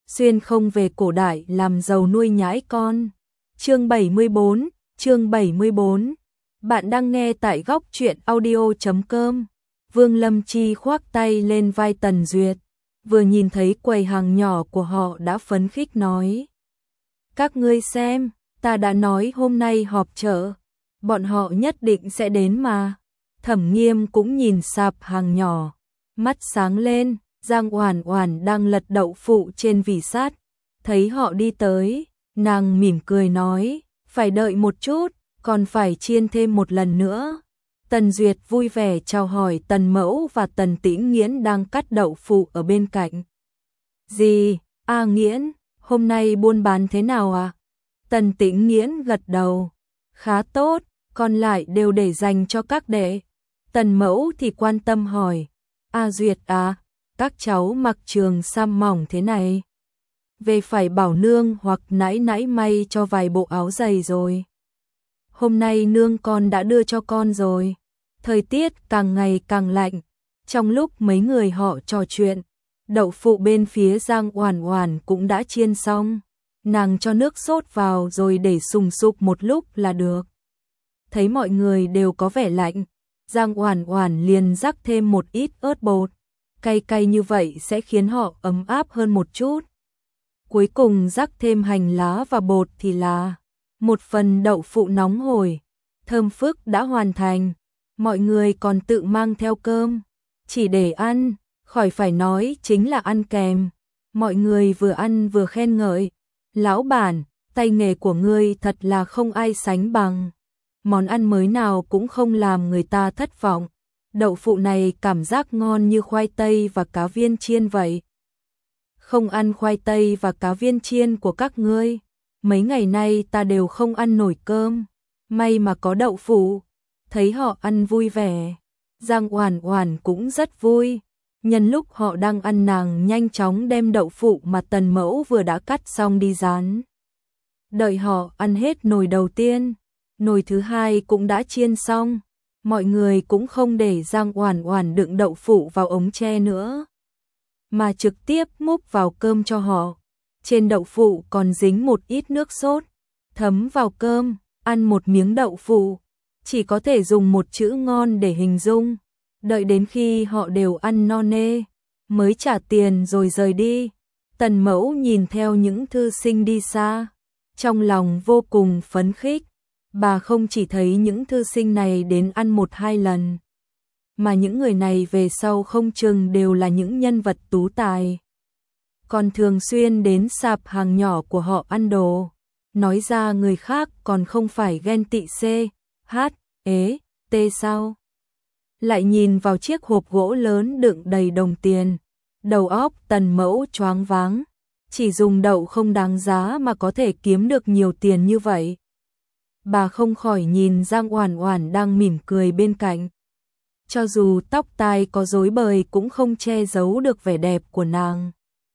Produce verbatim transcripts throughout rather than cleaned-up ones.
xuyên không về cổ đại làm giàu nuôi nhãi con. Chương bảy mươi bốn, chương bảy mươi bốn. Bạn đang nghe tại góc truyện audio chấm com. Vương Lâm Chi khoác tay lên vai Tần Duyệt, vừa nhìn thấy quầy hàng nhỏ của họ đã phấn khích nói: "Các ngươi xem, ta đã nói hôm nay họp chợ, bọn họ nhất định sẽ đến mà." Thẩm Nghiêm cũng nhìn sạp hàng nhỏ, mắt sáng lên. Giang Oản Oản đang lật đậu phụ trên vỉ sắt, thấy họ đi tới, nàng mỉm cười nói: "Phải đợi một chút, còn phải chiên thêm một lần nữa." Tần Duyệt vui vẻ chào hỏi Tần Mẫu và Tần Tĩnh Nghiễn đang cắt đậu phụ ở bên cạnh. "Gì, A Nghiễn, hôm nay buôn bán thế nào à?" Tần Tĩnh Nghiễn gật đầu: "Khá tốt, còn lại đều để dành cho các đệ." Tần Mẫu thì quan tâm hỏi: "A Duyệt à, các cháu mặc trường sam mỏng thế này, về phải bảo nương hoặc nãi nãi may cho vài bộ áo giày rồi." "Hôm nay nương con đã đưa cho con rồi." Thời tiết càng ngày càng lạnh, trong lúc mấy người họ trò chuyện, đậu phụ bên phía Giang Oản Oản cũng đã chiên xong, nàng cho nước sốt vào rồi để sùng sục một lúc là được. Thấy mọi người đều có vẻ lạnh, Giang Oản Oản liền rắc thêm một ít ớt bột, cay cay như vậy sẽ khiến họ ấm áp hơn một chút. Cuối cùng rắc thêm hành lá và bột thì là một phần đậu phụ nóng hổi, thơm phức đã hoàn thành. Mọi người còn tự mang theo cơm, chỉ để ăn, khỏi phải nói chính là ăn kèm. Mọi người vừa ăn vừa khen ngợi: "Lão bản, tay nghề của ngươi thật là không ai sánh bằng. Món ăn mới nào cũng không làm người ta thất vọng. Đậu phụ này cảm giác ngon như khoai tây và cá viên chiên vậy." "Không ăn khoai tây và cá viên chiên của các ngươi, mấy ngày nay ta đều không ăn nổi cơm, may mà có đậu phụ." Thấy họ ăn vui vẻ, Giang Oản Oản cũng rất vui. Nhân lúc họ đang ăn, nàng nhanh chóng đem đậu phụ mà Tần Mẫu vừa đã cắt xong đi rán. Đợi họ ăn hết nồi đầu tiên, nồi thứ hai cũng đã chiên xong, mọi người cũng không để Giang Oản Oản đựng đậu phụ vào ống tre nữa, mà trực tiếp múc vào cơm cho họ. Trên đậu phụ còn dính một ít nước sốt, thấm vào cơm, ăn một miếng đậu phụ chỉ có thể dùng một chữ ngon để hình dung. Đợi đến khi họ đều ăn no nê, mới trả tiền rồi rời đi. Tần Mẫu nhìn theo những thư sinh đi xa, trong lòng vô cùng phấn khích. Bà không chỉ thấy những thư sinh này đến ăn một hai lần, mà những người này về sau không chừng đều là những nhân vật tú tài, còn thường xuyên đến sạp hàng nhỏ của họ ăn đồ. Nói ra người khác còn không phải ghen tị xê, hát, ế, tê sao? Lại nhìn vào chiếc hộp gỗ lớn đựng đầy đồng tiền, đầu óc Tần Mẫu choáng váng, chỉ dùng đậu không đáng giá mà có thể kiếm được nhiều tiền như vậy. Bà không khỏi nhìn Giang Oản Oản đang mỉm cười bên cạnh. Cho dù tóc tai có rối bời cũng không che giấu được vẻ đẹp của nàng.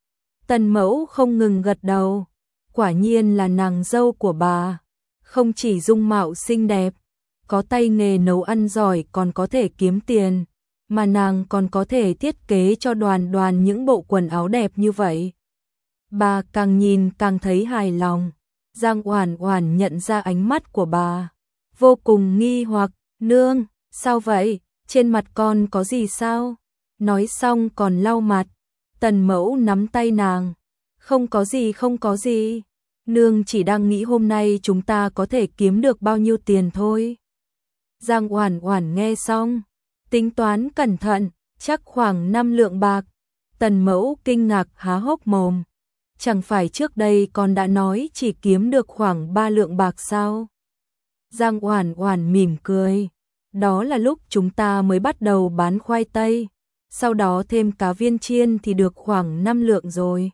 Tần Mẫu không ngừng gật đầu, quả nhiên là nàng dâu của bà, không chỉ dung mạo xinh đẹp, có tay nghề nấu ăn giỏi, còn có thể kiếm tiền, mà nàng còn có thể thiết kế cho Đoàn Đoàn những bộ quần áo đẹp như vậy. Bà càng nhìn càng thấy hài lòng. Giang Oản Oản nhận ra ánh mắt của bà, vô cùng nghi hoặc: "Nương, sao vậy? Trên mặt con có gì sao?" Nói xong còn lau mặt. Tần Mẫu nắm tay nàng: "Không có gì, không có gì. Nương chỉ đang nghĩ hôm nay chúng ta có thể kiếm được bao nhiêu tiền thôi." Giang Oản Oản nghe xong, tính toán cẩn thận, chắc khoảng năm lượng bạc. Tần Mẫu kinh ngạc há hốc mồm, chẳng phải trước đây con đã nói chỉ kiếm được khoảng ba lượng bạc sao? Giang Oản Oản mỉm cười: "Đó là lúc chúng ta mới bắt đầu bán khoai tây, sau đó thêm cá viên chiên thì được khoảng năm lượng rồi.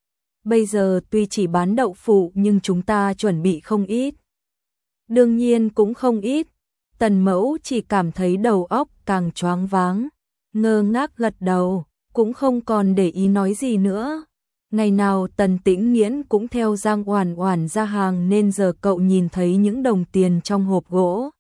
Bây giờ tuy chỉ bán đậu phụ nhưng chúng ta chuẩn bị không ít." "Đương nhiên cũng không ít." Tần Mẫu chỉ cảm thấy đầu óc càng choáng váng, ngơ ngác gật đầu, cũng không còn để ý nói gì nữa. Ngày nào Tần Tĩnh Nghiễn cũng theo Giang Oản Oản ra hàng nên giờ cậu nhìn thấy những đồng tiền trong hộp gỗ,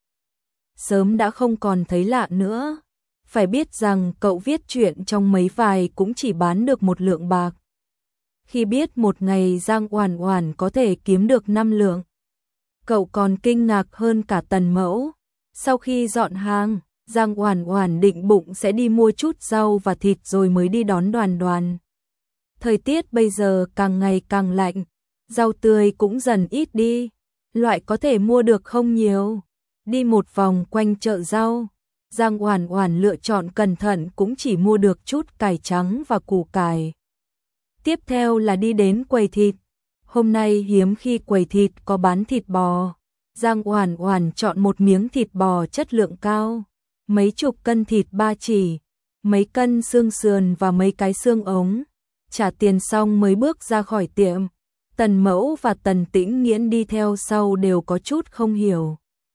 sớm đã không còn thấy lạ nữa. Phải biết rằng cậu viết truyện trong mấy vài cũng chỉ bán được một lượng bạc. Khi biết một ngày Giang Oản Oản có thể kiếm được năm lượng, cậu còn kinh ngạc hơn cả Tần Mẫu. Sau khi dọn hàng, Giang Oản Oản định bụng sẽ đi mua chút rau và thịt rồi mới đi đón Đoàn Đoàn. Thời tiết bây giờ càng ngày càng lạnh, rau tươi cũng dần ít đi, loại có thể mua được không nhiều. Đi một vòng quanh chợ rau, Giang Oản Oản lựa chọn cẩn thận cũng chỉ mua được chút cải trắng và củ cải. Tiếp theo là đi đến quầy thịt. Hôm nay hiếm khi quầy thịt có bán thịt bò. Giang Oản Oản chọn một miếng thịt bò chất lượng cao, mấy chục cân thịt ba chỉ, mấy cân xương sườn và mấy cái xương ống. Trả tiền xong mới bước ra khỏi tiệm. Tần Mẫu và Tần Tĩnh Nghiễn đi theo sau đều có chút không hiểu.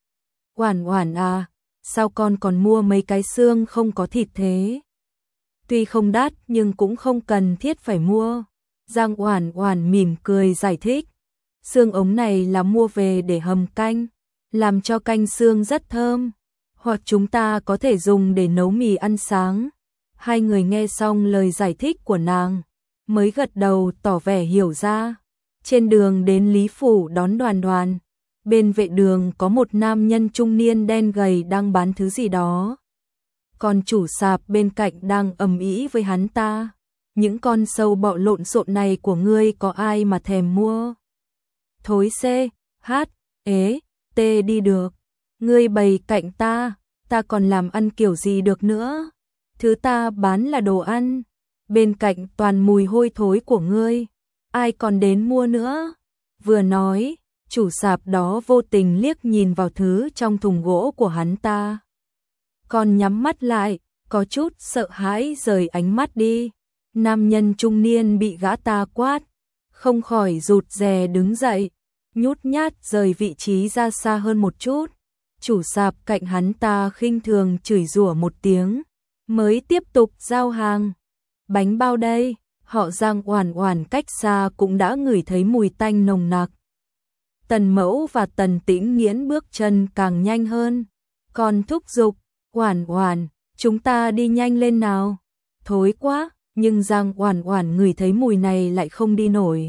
Oản Oản à, sao con còn mua mấy cái xương không có thịt thế? Tuy không đắt nhưng cũng không cần thiết phải mua. Giang Oản Oản mỉm cười giải thích. Xương ống này là mua về để hầm canh, làm cho canh xương rất thơm. Hoặc chúng ta có thể dùng để nấu mì ăn sáng. Hai người nghe xong lời giải thích của nàng, mới gật đầu tỏ vẻ hiểu ra. Trên đường đến Lý Phủ đón Đoàn Đoàn, bên vệ đường có một nam nhân trung niên đen gầy đang bán thứ gì đó. Còn chủ sạp bên cạnh đang ầm ĩ với hắn ta. Những con sâu bọ lộn xộn này của ngươi có ai mà thèm mua? Thối C, H, ế, T đi được. Ngươi bày cạnh ta, ta còn làm ăn kiểu gì được nữa? Thứ ta bán là đồ ăn, bên cạnh toàn mùi hôi thối của ngươi, ai còn đến mua nữa? Vừa nói, chủ sạp đó vô tình liếc nhìn vào thứ trong thùng gỗ của hắn ta. Còn nhắm mắt lại, có chút sợ hãi rời ánh mắt đi. Nam nhân trung niên bị gã ta quát, không khỏi rụt rè đứng dậy, nhút nhát rời vị trí ra xa hơn một chút. Chủ sạp cạnh hắn ta khinh thường chửi rủa một tiếng, mới tiếp tục giao hàng. Bánh bao đây, họ Giang Oản Oản cách xa cũng đã ngửi thấy mùi tanh nồng nặc. Tần Mẫu và Tần Tĩnh Nghiễn bước chân càng nhanh hơn, còn thúc giục, Oản Oản, chúng ta đi nhanh lên nào. Thối quá, nhưng Giang Oản Oản ngửi thấy mùi này lại không đi nổi.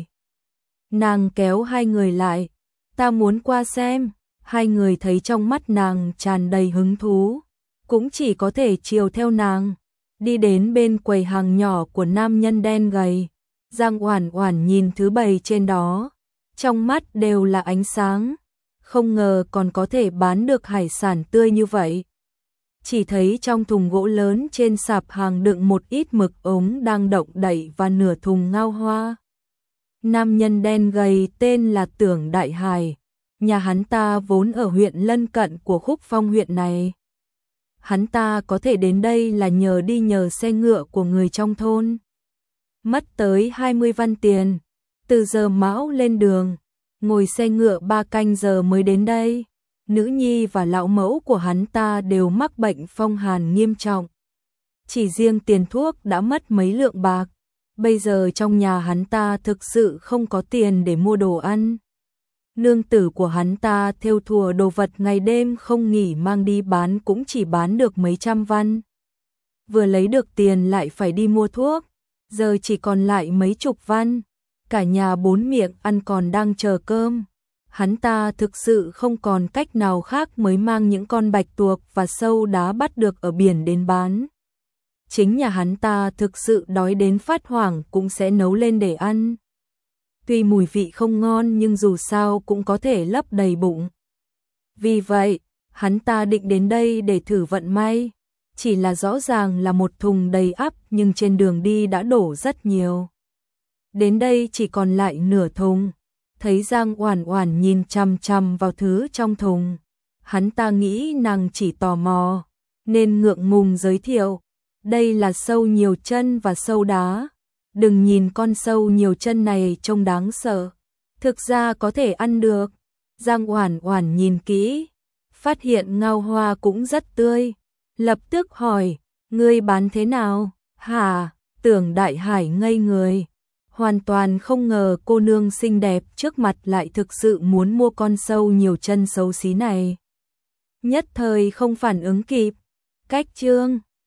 Nàng kéo hai người lại, ta muốn qua xem. Hai người thấy trong mắt nàng tràn đầy hứng thú, cũng chỉ có thể chiều theo nàng. Đi đến bên quầy hàng nhỏ của nam nhân đen gầy, Giang Oản Oản nhìn thứ bày trên đó, trong mắt đều là ánh sáng, không ngờ còn có thể bán được hải sản tươi như vậy. Chỉ thấy trong thùng gỗ lớn trên sạp hàng đựng một ít mực ống đang động đậy và nửa thùng ngao hoa. Nam nhân đen gầy tên là Tưởng Đại Hải, nhà hắn ta vốn ở huyện lân cận của Khúc Phong huyện này. Hắn ta có thể đến đây là nhờ đi nhờ xe ngựa của người trong thôn. Mất tới hai mươi văn tiền, từ giờ mão lên đường, ngồi xe ngựa ba canh giờ mới đến đây. Nữ nhi và lão mẫu của hắn ta đều mắc bệnh phong hàn nghiêm trọng. Chỉ riêng tiền thuốc đã mất mấy lượng bạc. Bây giờ trong nhà hắn ta thực sự không có tiền để mua đồ ăn. Nương tử của hắn ta thêu thùa đồ vật ngày đêm không nghỉ mang đi bán cũng chỉ bán được mấy trăm văn. Vừa lấy được tiền lại phải đi mua thuốc, giờ chỉ còn lại mấy chục văn. Cả nhà bốn miệng ăn còn đang chờ cơm. Hắn ta thực sự không còn cách nào khác mới mang những con bạch tuộc và sâu đá bắt được ở biển đến bán. Chính nhà hắn ta thực sự đói đến phát hoảng cũng sẽ nấu lên để ăn. Tuy mùi vị không ngon nhưng dù sao cũng có thể lấp đầy bụng. Vì vậy, hắn ta định đến đây để thử vận may. Chỉ là rõ ràng là một thùng đầy ắp nhưng trên đường đi đã đổ rất nhiều. Đến đây chỉ còn lại nửa thùng. Thấy Giang Oản Oản nhìn chằm chằm vào thứ trong thùng, hắn ta nghĩ nàng chỉ tò mò, nên ngượng ngùng giới thiệu, đây là sâu nhiều chân và sâu đá. Đừng nhìn con sâu nhiều chân này trông đáng sợ, thực ra có thể ăn được. Giang Oản Oản nhìn kỹ, phát hiện ngao hoa cũng rất tươi, lập tức hỏi, ngươi bán thế nào? Hả? Tưởng Đại Hải ngây người. Hoàn toàn không ngờ cô nương xinh đẹp trước mặt lại thực sự muốn mua con sâu nhiều chân xấu xí này. Nhất thời không phản ứng kịp. Cách chương